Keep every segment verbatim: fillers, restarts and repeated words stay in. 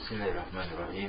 بسم الله الرحمن الرحيم.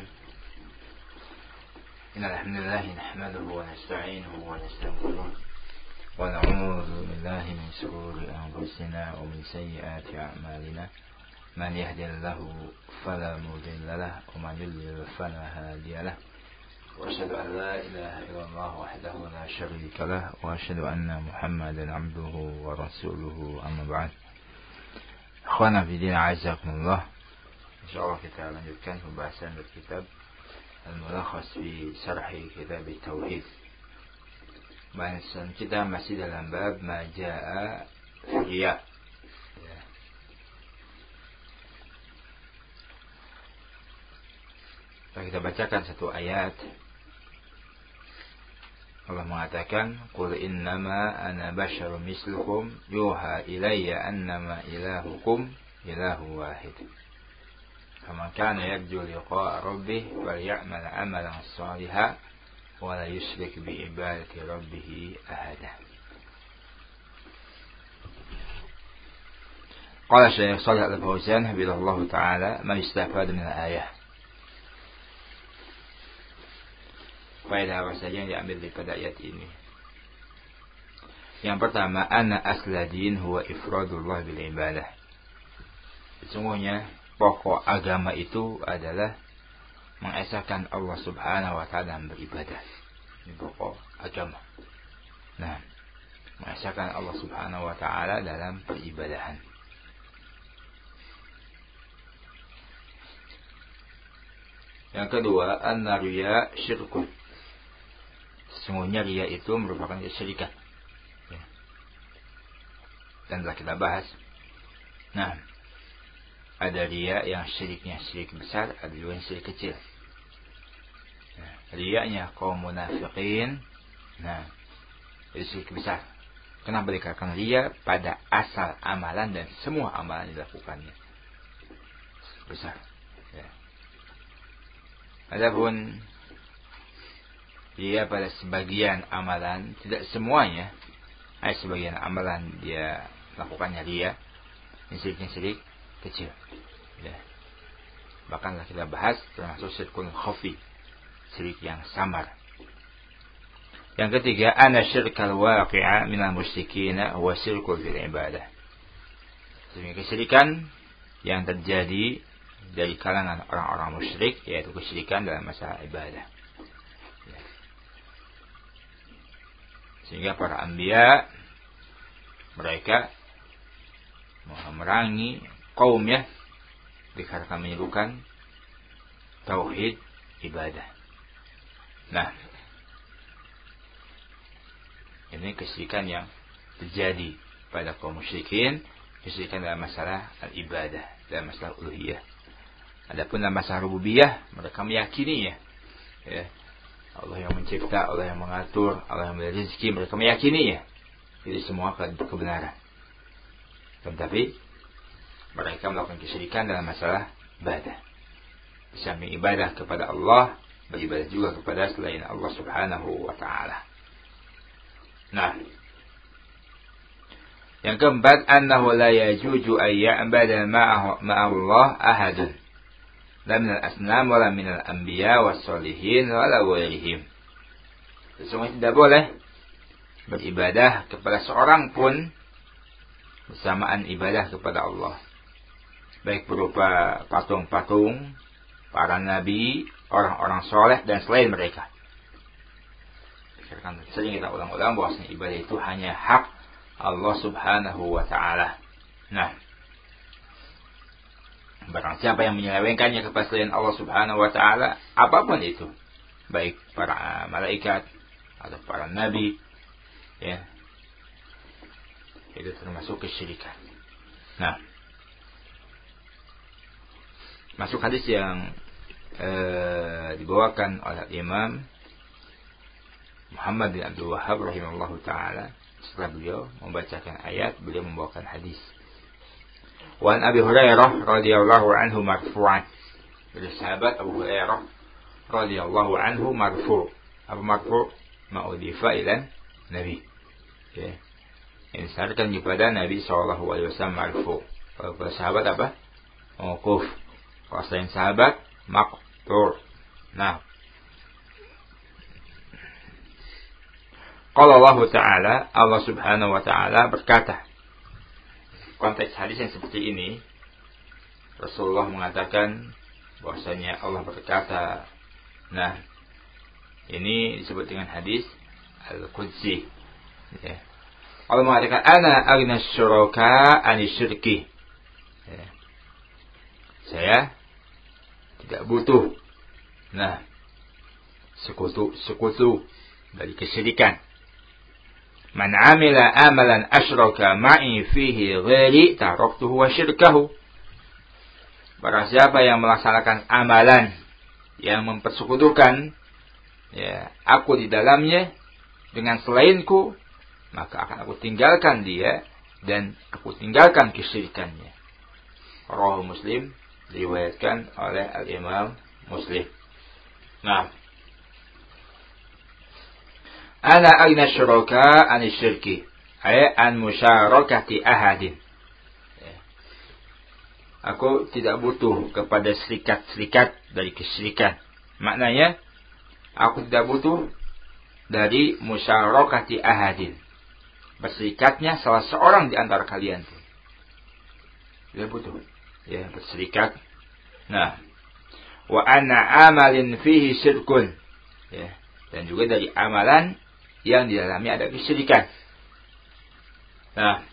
إن الحمد لله نحمده ونستعينه ونستغفره ونعوذ بالله من شرور أنفسنا ومن سيئات أعمالنا. من يهد الله فلا مضل له ومن يضلل فلا هادي له. وأشهد أن لا إله إلا الله وحده لا شريك له وأشهد أن محمدا عبده ورسوله. أما بعد. Akhwana fi din a'azakumullah. Insyaallah kita lanjutkan pembahasan dari kitab Al-Mulakhas fi Syarhi Kitab Tauhid. Bahasan kita masih dalam bab Majaa Riya. Ya. Kita bacakan satu ayat. Allah mengatakan, "Qul innama ana basyarum mislukum yuha ilayya annama ilahukum ilahu wahid. Faman kana yarju liqa'a rabbih falya'mal 'amalan shalihan wa la yusyrik bi ibadati rabbih ahada." Qala Syekh Shalih Al-Fauzan hafizahullah taala, "Ma yustafad min al-ayah." Faedah apa saja yang diambil daripada ayat ini? Yang pertama, anna asladin huwa ifradullah bil ibadah. Sesungguhnya pokok agama itu adalah mengesahkan Allah Subhanahu wa taala dalam beribadah. Ini pokok agama. Nah, mengesahkan Allah Subhanahu wa taala dalam peribadahan. Yang kedua, anna riya syirkun. Sesungguhnya riya itu merupakan kesyirikan. Ya. Dan telah kita bahas. Nah, ada riya yang syiriknya syirik besar, ada juga yang syirik kecil. Nah, riyanya kaum munafiqin, nah, itu syirik besar. Kenapa dikatakan riya? Pada asal amalan dan semua amalan dilakukannya besar. Ya. Adapun dia pada sebagian amalan, tidak semuanya, ada sebagian amalan dia lakukannya ria, syiriknya syirik kecil. Ya. Bahkanlah kita bahas termasuk syirkul khafi, syirik yang samar. Yang ketiga, anna syirkal waqi'a minal musyrikina wa syirkul fil ibadah. Sehingga kesyirikan yang terjadi dari kalangan orang-orang musyrik, yaitu kesyirikan dalam masalah ibadah. Sehingga para anbiya mereka memerangi kaumnya dikarenakan menyerukan tauhid ibadah. Nah, ini kesyirikan yang terjadi pada kaum musyrikin, kesyirikan dalam masalah al-ibadah, dalam masalah uluhiyah. Adapun dalam masalah rububiyah, mereka meyakininya. Ya. Allah yang mencipta, Allah yang mengatur, Allah yang memberi rezeki, mereka meyakininya. Jadi semua kebenaran. Tetapi mereka melakukan kesyirikan dalam masalah ibadah. Di samping ibadah kepada Allah, beribadah juga kepada selain Allah Subhanahu wa taala. Nah, yang keempat, annahu la yajuju ay ya'bada ma'allah ahadun. La minal asnam wala minal anbiya wassalihin wala ghairihim. Sesungguhnya tidak boleh beribadah kepada seorang pun bersamaan ibadah kepada Allah. Baik berupa patung-patung, para nabi, orang-orang soleh dan selain mereka. Karena sering kita ulang-ulang bahwasanya ibadah itu hanya hak Allah Subhanahu wa taala. Nah, barang siapa yang menyelewengkannya kepada selain Allah Subhanahu wa taala, apapun itu, baik para malaikat atau para nabi, ya, itu termasuk kesyirikan. Nah, masuk hadis yang eh, dibawakan oleh Imam Muhammad bin Abdul Wahhab rahimahullahu taala. Setelah beliau membacakan ayat, beliau membawakan hadis. Wa an Abi Hurairah radhiyallahu anhu marfu'an. Dari sahabat Abu Hurairah radhiyallahu anhu marfu'. Apa marfu'? Ma'udifa ila Nabi. Ya. Ini disyaratkan kepada Nabi sallallahu alaihi wasallam marfu'. Kalau sahabat apa? Mauquf. Kalau selain sahabat maqtur. Nah, qala Allah Ta'ala, Allah Subhanahu wa Ta'ala berkata, konteks hadis yang seperti ini, Rasulullah mengatakan bahwasanya Allah berkata. Nah, ini disebut dengan hadis Al-Qudsi. Ya. Allah mengatakan, ana aghna syuraka ani syirki. Ya. Saya tidak butuh. Nah, sekutu-sekutu dari kesyirikan. Man amila amalan asyraka ma'i fihi ghairi taraktuhu wa syirkahu. Barang siapa yang melaksanakan amalan yang mempersekutukan ya, aku di dalamnya dengan selainku, maka akan aku tinggalkan dia dan aku tinggalkan kesyirikannya. Rawahu Muslim, diriwayatkan oleh Al-Imam Muslim. Nah, ana aghna syuraka an syirki, ay an musyarakati ahadin. Aku tidak butuh kepada serikat-serikat dari kesyirikan. Maknanya, aku tidak butuh dari musyarakati ahadin. Berserikatnya salah seorang di antara kalian. Tidak butuh. Ya, berserikat. Nah, wa anna amalin fihi syirkun. Ya, dan juga dari amalan yang di dalamnya ada kesyirikan. Nah,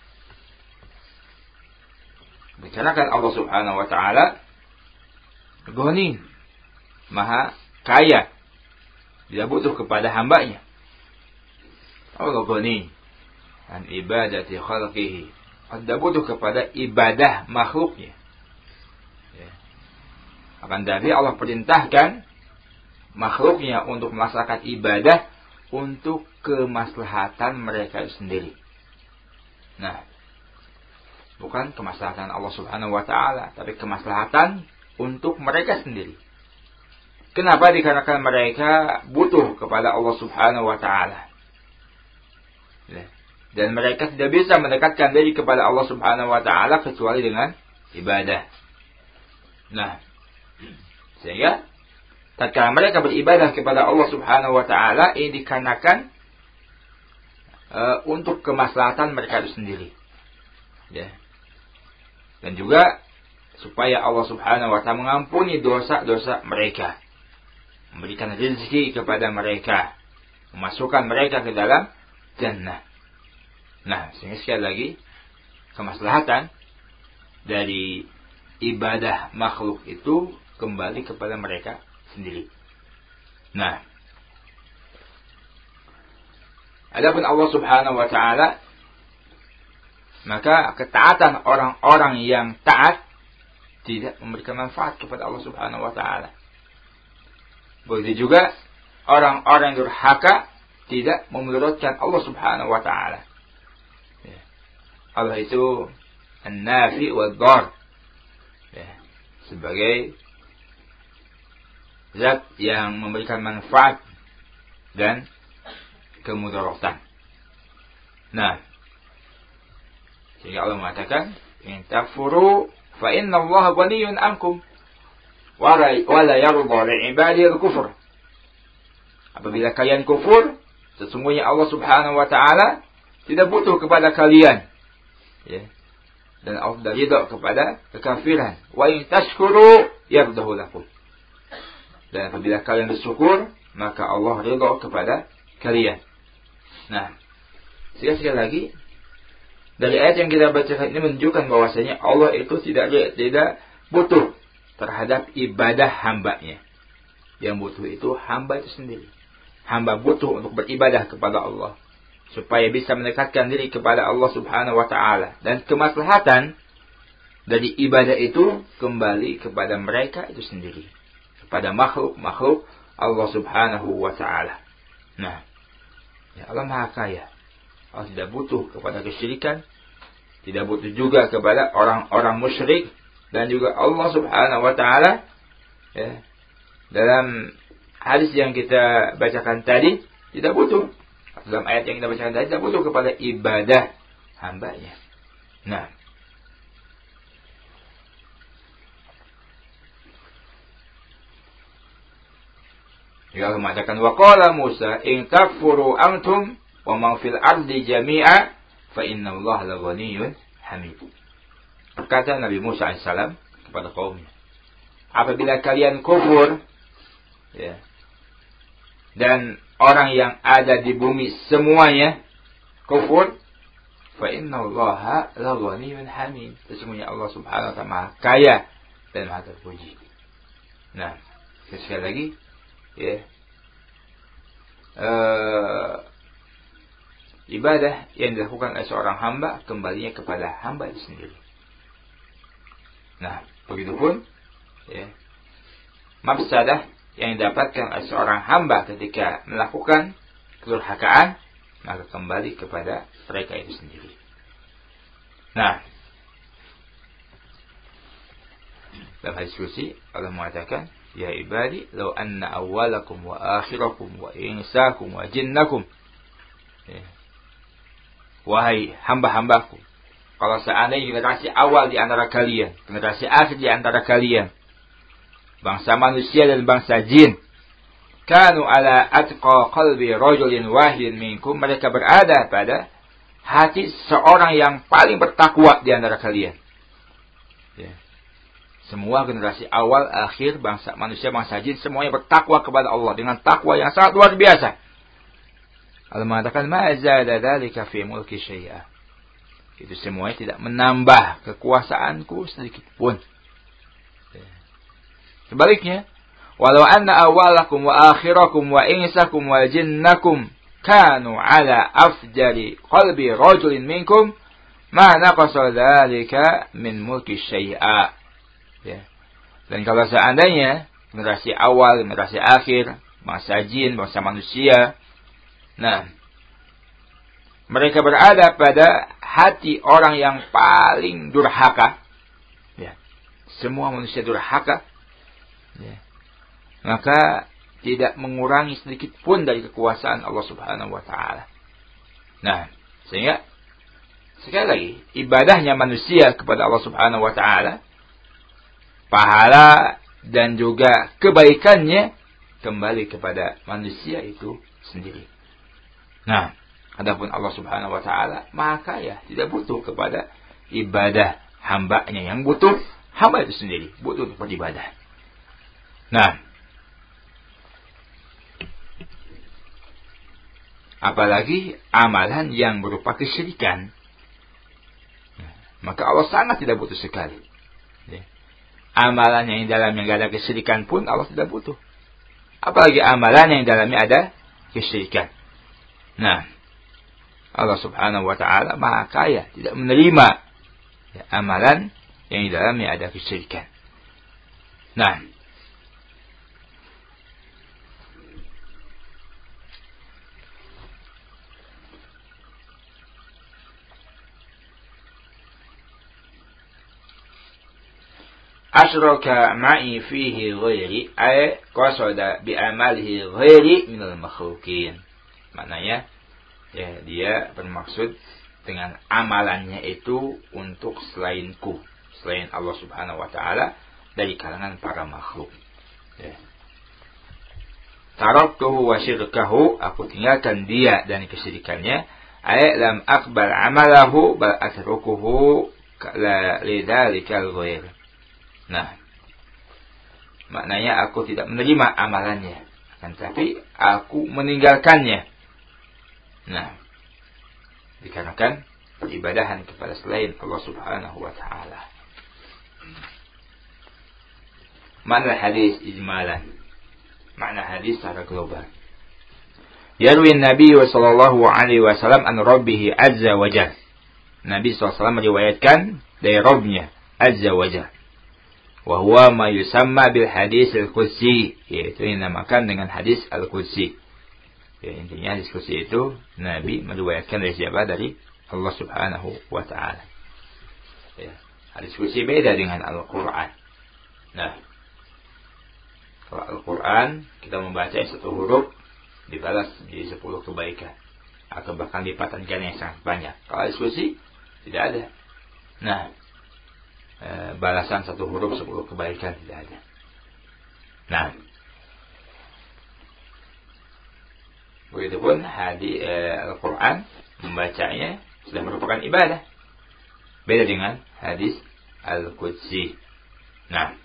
bicarakan Allah Subhanahu wa Ta'ala Ghani, maha kaya, tidak butuh kepada hambanya. Allah Ghani an ibadati khalqihi, tidak butuh kepada ibadah makhluknya. Ya. Akan tapi Allah perintahkan makhluknya untuk melaksanakan ibadah untuk kemaslahatan mereka sendiri. Nah, bukan kemaslahatan Allah Subhanahu wa Ta'ala, tapi kemaslahatan untuk mereka sendiri. Kenapa? Dikarenakan mereka butuh kepada Allah Subhanahu wa Ta'ala. Dan mereka tidak bisa mendekatkan diri kepada Allah Subhanahu wa Ta'ala kecuali dengan ibadah. Nah, sehingga tatkala mereka beribadah kepada Allah Subhanahu wa Ta'ala, ini dikarenakan uh, untuk kemaslahatan mereka itu sendiri. Ya. Dan juga supaya Allah Subhanahu wa Ta'ala mengampuni dosa-dosa mereka, memberikan rezeki kepada mereka, memasukkan mereka ke dalam jannah. Nah, sehingga sekali lagi kemaslahatan dari ibadah makhluk itu kembali kepada mereka sendiri. Nah, adapun Allah Subhanahu wa Ta'ala, maka ketaatan orang-orang yang taat tidak memberikan manfaat kepada Allah Subhanahu wa Ta'ala. Begitu juga orang-orang yang durhaka tidak memudaratkan Allah Subhanahu wa Ta'ala. Ya. Allah itu an-nafi wad-dar. Ya. Sebagai zat yang memberikan manfaat dan kemudaratan. Nah, sehingga Allah mengatakan, in takfuru fa inna Allah ghaniyun ankum wa la yarda li ibadihi al-kufr. Apabila kalian kufur, sesungguhnya Allah Subhanahu wa Ta'ala tidak butuh kepada kalian. Ya. Dan Allah tidak ridha kepada kekafiran. Wa in tashkuru yardahu lakum. Dan apabila kalian bersyukur, maka Allah ridha kepada kalian. Nah, sekali lagi dari ayat yang kita bacakan ini menunjukkan bahwasanya Allah itu tidak tidak butuh terhadap ibadah hambanya. Yang butuh itu hamba itu sendiri. Hamba butuh untuk beribadah kepada Allah supaya bisa mendekatkan diri kepada Allah Subhanahu wa Ta'ala, dan kemaslahatan dari ibadah itu kembali kepada mereka itu sendiri, kepada makhluk-makhluk Allah Subhanahu wa Ta'ala. Nah, ya Allah Maha Kaya. Allah tidak butuh kepada kesyirikan, tidak butuh juga kepada orang-orang musyrik, dan juga Allah Subhanahu wa Ta'ala ya, dalam hadis yang kita bacakan tadi tidak butuh, dalam ayat yang kita bacakan tadi tidak butuh kepada ibadah hambanya. Nah, Ya Allah mengatakan wa qala Musa in takfuru antum wa man fil ardi jami'a fa inna Allah la ghaniyyun hamid. Kata Nabi Musa alaihissalam kepada kaumnya, apabila kalian kufur, ya, dan orang yang ada di bumi semuanya kufur, fa inna Allah la ghaniyyun hamid. Sesungguhnya Allah Subhanahu wa taala Maha kaya dan Maha terpuji. Nah, sekali lagi, ya, uh, ibadah yang dilakukan oleh seorang hamba kembalinya kepada hamba itu sendiri. Nah, begitupun, ya, mafsadah yang didapatkan oleh seorang hamba ketika melakukan kedurhakaan, maka kembali kepada mereka itu sendiri. Nah, dalam hadis qudsi Allah mengatakan, ya ibadi law anna awwalakum wa akhirakum wa insakum wa jinnakum, ya, wahai hamba-hambaku, kalau seandainya generasi awal di antara kalian, generasi akhir di antara kalian, bangsa manusia dan bangsa jin, kanu ala atqa qalbi rajulin wahidin minkum, mereka berada pada hati seorang yang paling bertakwa di antara kalian. Ya. Semua generasi awal, akhir, bangsa manusia, bangsa jin, semuanya bertakwa kepada Allah dengan takwa yang sangat luar biasa. Allah mengatakan, ma zada dzalika fi mulki syai'a. Itu semuanya tidak menambah kekuasaanku sedikit pun. Ya. Sebaliknya, walau anna awalakum wa akhirakum wa insakum wa jinnakum kanu ala afjari qalbi rajulin minkum ma naqasa dzalika min mulki syai'a. Ya. Dan kalau seandainya generasi awal, generasi akhir, bangsa jin, bangsa manusia, nah, mereka berada pada hati orang yang paling durhaka, ya, semua manusia durhaka, ya, maka tidak mengurangi sedikit pun dari kekuasaan Allah Subhanahu wa taala. Nah, sehingga sekali lagi ibadahnya manusia kepada Allah Subhanahu wa taala, pahala dan juga kebaikannya kembali kepada manusia itu sendiri. Nah, adapun Allah Subhanahu wa taala Maha Kaya, tidak butuh kepada ibadah hambanya, yang butuh hamba itu sendiri, butuh untuk beribadah. Nah, apalagi amalan yang berupa kesyirikan, maka Allah sangat tidak butuh sekali. Amalan yang dalamnya tidak ada kesyirikan pun Allah tidak butuh. Apalagi amalan yang dalamnya ada kesyirikan. Nah, Allah Subhanahu wa taala Maha Kaya, tidak menerima, ya, amalan yang di dalamnya ada kesyirikan. Nah, asyraka ma'i fihi ghairi ay qasada bi amalihi ghairi minal makhluqin. Maknanya, ya, dia bermaksud dengan amalannya itu untuk selainku, selain Allah Subhanahu wa taala, dari kalangan para makhluk. Ya. Taraktuhu wa syirkahu, aku tinggalkan dia dan kesyirikannya, ay lam aqbal amalahu bal atrukuhu la lidzalikal ghair. Nah, maknanya aku tidak menerima amalannya, akan tapi aku meninggalkannya. Nah, dikarenakan peribadahan kepada selain Allah Subhanahu wa taala. Makna hadis ijmalan. Makna hadis secara global. Yarwi Nabi sallallahu alaihi wasallam an Rabbih azza wa jalla. Nabi sallallahu alaihi wasallam meriwayatkan dari Rabbnya azza wa jalla. Wa huwa ma yusamma bil hadis al-qudsi, yaitu dinamakan dengan hadis al-qudsi. Ya, intinya hadis qudsi itu Nabi meriwayatkan dari siapa? Dari Allah Subhanahu wa taala. Ya, hadis qudsi beda dengan Al-Qur'an. Nah, kalau Al-Qur'an kita membaca satu huruf dibalas menjadi sepuluh kebaikan atau bahkan lipatan ganda yang sangat banyak. Kalau hadis qudsi tidak ada. Nah, E, balasan satu huruf sepuluh kebaikan tidak ada. Nah, Begitupun hadis eh, Al-Quran, membacanya sudah merupakan ibadah. Beda dengan hadis Al-Qudsi. Nah,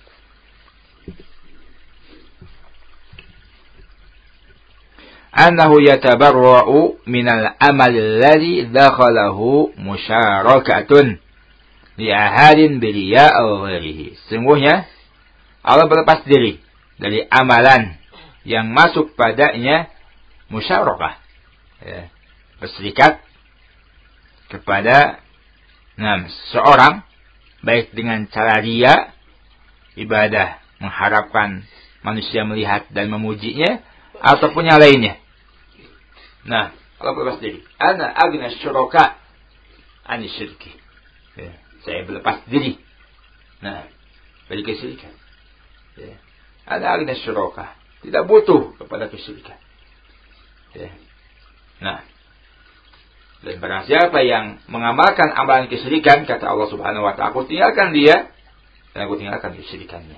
annahu yatabarra'u minal amal alladhi dakhalahu musyarakatun li ahadin biliya aw ghairihi. Sungguhnya Allah berlepas diri dari amalan yang masuk padanya musyarakah, ya, berserikat kepada nah, seorang, baik dengan cara riya, ibadah mengharapkan manusia melihat dan memujinya, ataupun yang lainnya. Nah, Allah berlepas diri. Ana agna syuraka ani syirki. Ya, saya berlepas diri. Nah, dari kesyirikan. Ya. Ana agna syuraka. Tidak butuh kepada kesyirikan. Ya. Nah, dan barang siapa yang mengamalkan amalan kesyirikan, kata Allah Subhanahu wa ta'ala, aku tinggalkan dia, dan aku tinggalkan kesyirikannya.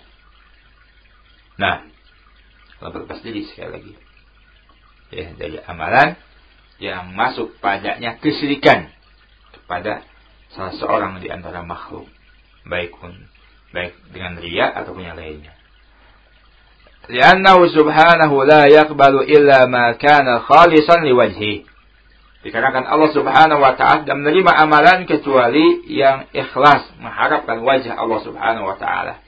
Nah, Allah berlepas diri sekali lagi. Ya, dari amalan yang masuk padanya kesyirikan kepada salah seorang di antara makhluk, baik pun baik dengan riya ataupun yang lainnya. Li'annahu subhanahu la yaqbalu illa ma kana khalisan liwajhi. Dikarenakan Allah Subhanahu wa ta'ala tidak menerima amalan kecuali yang ikhlas, mengharapkan wajah Allah Subhanahu wa ta'ala.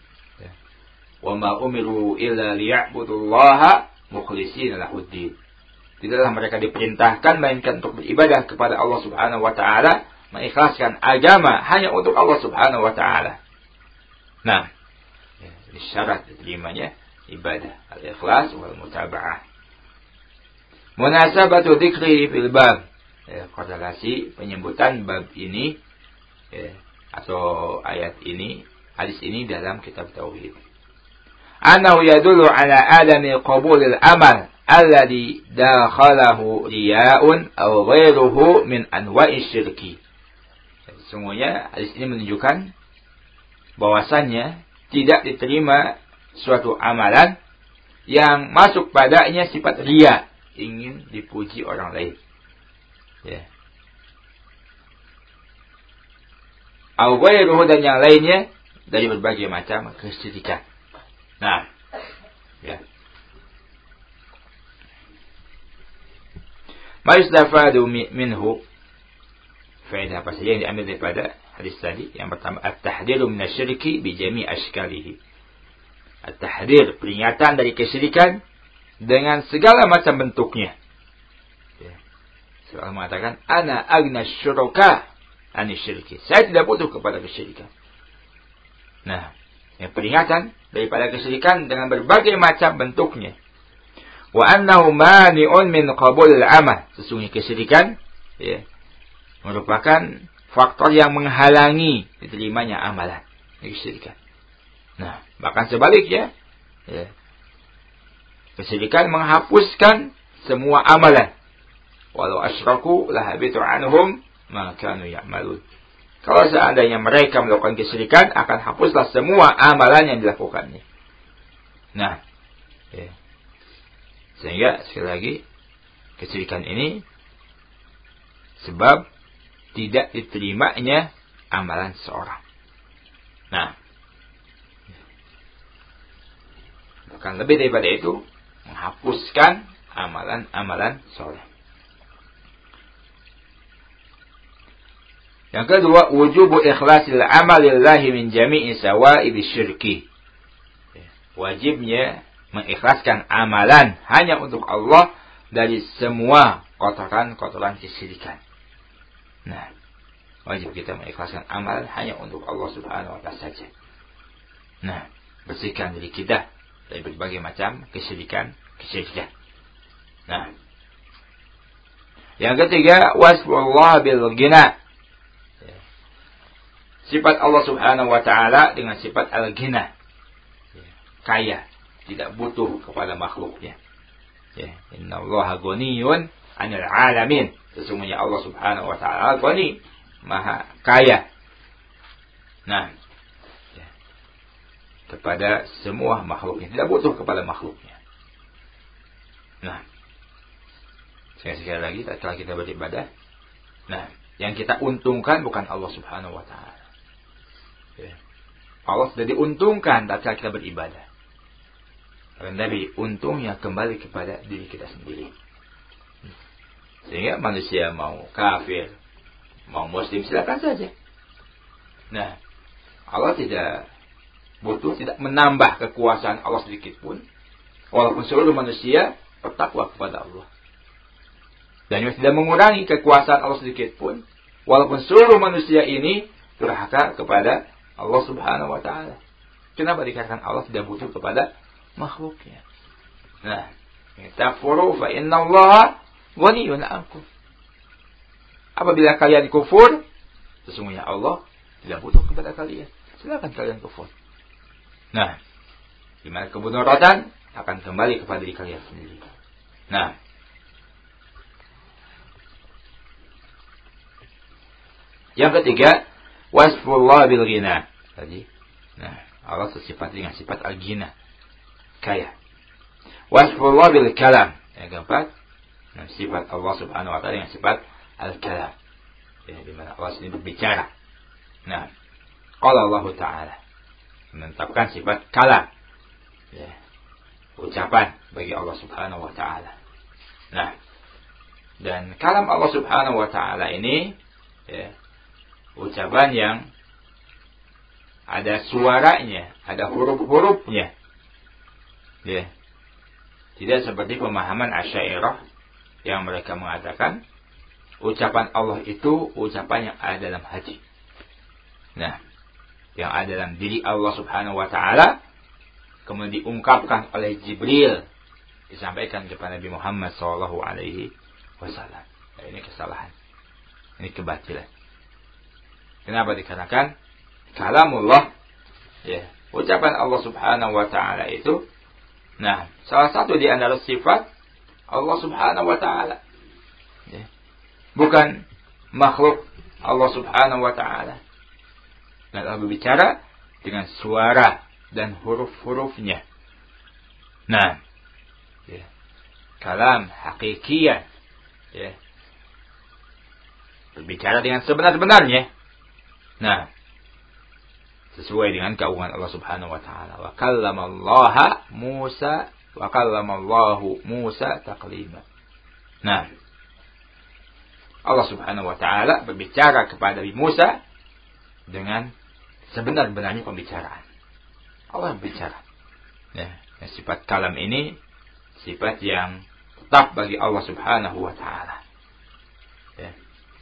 Wa ma umiru illa liya'budullaha mukhlishina lahuddin. Tidaklah mereka diperintahkan melainkan untuk beribadah kepada Allah Subhanahu wa ta'ala, mengikhlaskan agama hanya untuk Allah Subhanahu wa ta'ala. Nah, ini syarat diterimanya ibadah, al-ikhlas wal mutaba'ah. Munasabatu dzikri fil bab, ya, korelasi penyebutan bab ini, ya, atau ayat ini, hadis ini dalam kitab tauhid. Annahu yadullu ala adami qabulil amal alladhi dakhalahu riya'un aw ghairuhu min anwa'i syirki. Sesungguhnya hadis ini menunjukkan bahwasannya tidak diterima suatu amalan yang masuk padanya sifat riya, ingin dipuji orang lain. Ya. Aw ghairuhu, dan yang lainnya dari berbagai macam kesyirikan. Nah, ya. Ma yustafadu minhu, faedah apa saja yang diambil daripada hadis tadi? Yang pertama, at-tahdiru minasyirki bi jami' ashkalihi. At-tahdir, peringatan dari kesyirikan dengan segala macam bentuknya. Ya. Soal mengatakan, ana agna syuraka ani syirki. Saya tidak butuh kepada kesyirikan. Nah, yang peringatan daripada kesyirikan dengan berbagai macam bentuknya. Wa annahu mani'un min qabulil amal. Sesungguhnya kesyirikan, ya, merupakan faktor yang menghalangi diterimanya amalan. Kesyirikan. Nah, bahkan sebaliknya, ya, kesyirikan menghapuskan semua amalan. Walau asyraku lahabitu anhum ma kanu ya'malun. Kalau seandainya mereka melakukan kesyirikan, akan hapuslah semua amalan yang dilakukannya. Nah, ya. Sehingga sekali lagi, kesyirikan ini sebab tidak diterimanya amalan seorang. Nah, bahkan lebih daripada itu, menghapuskan amalan-amalan soleh. Yang kedua, wujubu ikhlasil amal lillahi min jami'i sawa'ib syirki. Wajibnya mengikhlaskan amalan hanya untuk Allah dari semua kotoran-kotoran kesyirikan. Nah, wajib kita mengikhlaskan amalan hanya untuk Allah Subhanahu wa ta'ala saja. Nah, bersihkan diri kita dari berbagai macam kesyirikan, kesyirikan. Nah, yang ketiga, wasfullah bil ghina. Sifat Allah Subhanahu wa ta'ala dengan sifat al-ghina, kaya, tidak butuh kepada makhluknya. Ya, innallaha ghaniyun 'anil 'alamin. Sesungguhnya Allah Subhanahu wa ta'ala ghani, maha kaya. Nah, ya, kepada semua makhluknya, tidak butuh kepada makhluknya. Nah, Sekali lagi, setelah kita beribadah, nah, yang kita untungkan bukan Allah Subhanahu wa Ta'ala. Ya. Allah sudah diuntungkan tatkala kita beribadah. Tapi untungnya kembali kepada diri kita sendiri. Sehingga manusia mau kafir, mau muslim, silakan saja. Nah, Allah tidak butuh, tidak menambah kekuasaan Allah sedikit pun. Walaupun seluruh manusia bertakwa kepada Allah. Dan juga tidak mengurangi kekuasaan Allah sedikit pun. Walaupun seluruh manusia ini durhaka kepada Allah Subhanahu wa Ta'ala. Kenapa dikatakan Allah tidak butuh kepada makhluknya? Nah, takfuru fa inna Allah ghaniyun ankum. Apabila kalian kufur, sesungguhnya Allah tidak butuh kepada kalian. Silakan kalian kufur. Nah, di mana kebenaran akan kembali kepada diri kalian sendiri. Nah, yang ketiga, wasfullah bil ghina. Tadi, nah, Allah bersifat dengan sifat al-ghina, kaya. Wasfullah bil kalam. Yang keempat, nah, sifat Allah Subhanahu wa Ta'ala dengan sifat al-kalam. Ya, di mana Allah sendiri berbicara. Nah, qala Allah Ta'ala menetapkan sifat kalam. Ya, ucapan bagi Allah Subhanahu wa Ta'ala. Nah, dan kalam Allah Subhanahu wa Ta'ala ini, ya, ucapan yang ada suaranya, ada huruf-hurufnya. Ya. Tidak seperti pemahaman Asy'ariyah yang mereka mengatakan ucapan Allah itu ucapan yang ada dalam hati. Nah, yang ada dalam diri Allah Subhanahu wa Ta'ala, kemudian diungkapkan oleh Jibril, disampaikan kepada Nabi Muhammad sallallahu alaihi wasallam. Nah, ini kesalahan. Ini kebatilan. Kenapa dikatakan kalamullah? Ya, ucapan Allah Subhanahu wa Ta'ala itu, nah, salah satu di antara sifat Allah Subhanahu wa Ta'ala. Ya. Bukan makhluk Allah Subhanahu wa Ta'ala. Dan Allah berbicara dengan suara dan huruf-hurufnya. Nah, ya, kalam hakikiyah, ya, berbicara dengan sebenar-benarnya. Nah, sesuai dengan keagungan Allah Subhanahu wa Ta'ala. Wa kallamallaha Musa wa kallamallahu Musa taklima. Nah, Allah Subhanahu wa Ta'ala berbicara kepada Nabi Musa dengan sebenar-benarnya pembicaraan. Allah berbicara. Ya, sifat kalam ini sifat yang tetap bagi Allah Subhanahu wa Ta'ala. Ya.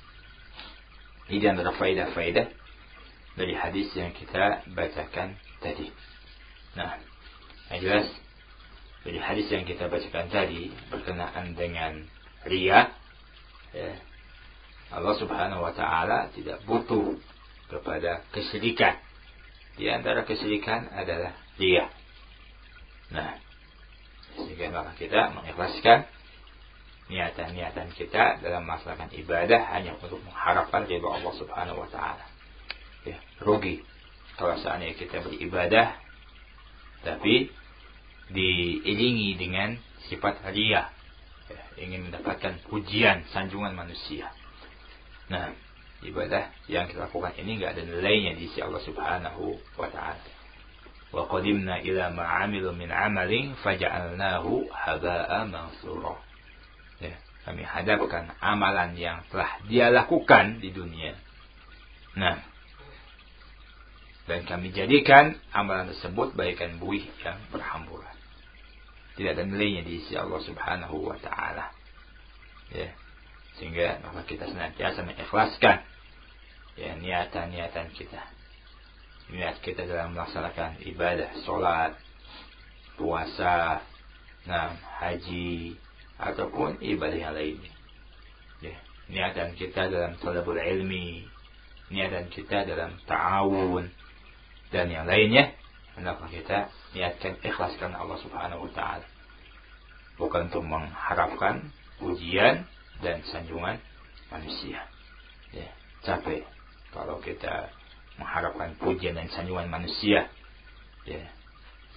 Ini antara faedah-faedah dari hadis yang kita bacakan tadi. Nah, yang jelas dari hadis yang kita bacakan tadi berkenaan dengan riya, ya, Allah Subhanahu wa Ta'ala tidak butuh kepada kesyirikan. Di antara kesyirikan adalah riya. Nah, sehingga maka kita mengikhlaskan niatan-niatan kita dalam melaksanakan ibadah hanya untuk mengharapkan ridha Allah Subhanahu wa Ta'ala. Ya, rugi kalau seandainya kita beribadah tapi diiringi dengan sifat riya, ya, ingin mendapatkan pujian, sanjungan manusia. Nah, ibadah yang kita lakukan ini enggak ada nilainya di sisi Allah Subhanahu wa Ta'ala. Wa qadimna ila ma 'amilu min 'amalin faja'alnahu haba'an mansura. Ya, kami hadapkan amalan yang telah dia lakukan di dunia. Nah, dan kami jadikan amalan tersebut bagaikan buih yang berhamburan. Tidak ada nilainya di sisi Allah Subhanahu wa Ta'ala. Ya, sehingga maka kita senantiasa mengikhlaskan, ya, niatan-niatan kita. Niat kita dalam melaksanakan ibadah, sholat, puasa, nah, haji, ataupun ibadah yang lainnya. Ya, niatan kita dalam talabul ilmi, niatan kita dalam ta'awun, dan yang lainnya, hendaklah kita niatkan ikhlas karena Allah Subhanahu wa Ta'ala. Bukan untuk mengharapkan pujian dan sanjungan manusia. Ya, capek kalau kita mengharapkan pujian dan sanjungan manusia. Ya,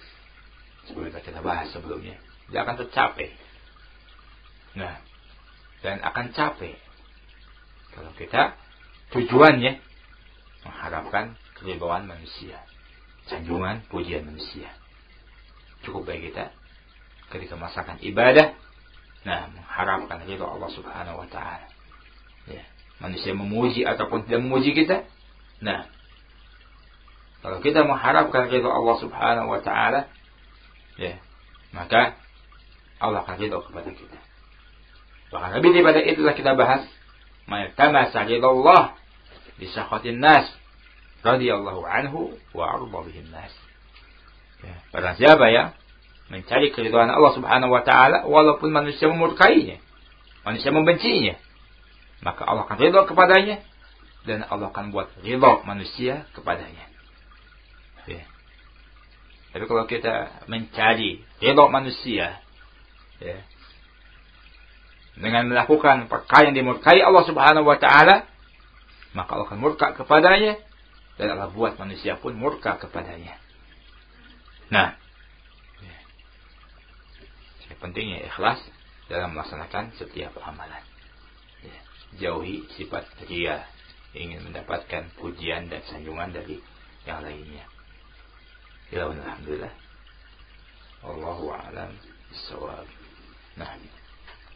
seperti kita bahas sebelumnya, dia akan tercapai. Nah, dan akan capek kalau kita tujuannya mengharapkan keridhaan manusia, sanjungan, pujian manusia. Cukup bagi kita ketika melaksanakan ibadah, nah, mengharapkan ridha Allah Subhanahu wa taala. Ya, manusia memuji ataupun tidak memuji kita, nah, kalau kita mengharapkan ridha Allah Subhanahu wa taala, ya, maka Allah akan ridha kepada kita. Bahkan lebih daripada itulah kita bahas, man tamasa ridha Allah bi sakhatin nas radhiyallahu anhu wa arda bihin nas. Ya, barang siapa ya mencari keridhaan Allah Subhanahu wa taala walaupun manusia memurkainya, manusia membencinya, maka Allah akan ridha kepadanya dan Allah akan buat ridha manusia kepadanya. Ya. Tapi kalau kita mencari ridha manusia, ya, dengan melakukan perkara yang dimurkai Allah Subhanahu wa taala, maka Allah akan murka kepadanya dan Allah buat manusia pun murka kepadanya. Nah, ya, pentingnya ikhlas dalam melaksanakan setiap amalan. Ya, jauhi sifat ria, ingin mendapatkan pujian dan sanjungan dari yang lainnya. Ya, alhamdulillah. Wallahu a'lam bissawab. Nah,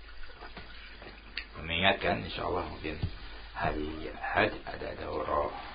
mengingatkan insyaallah mungkin hari Ahad ada daurah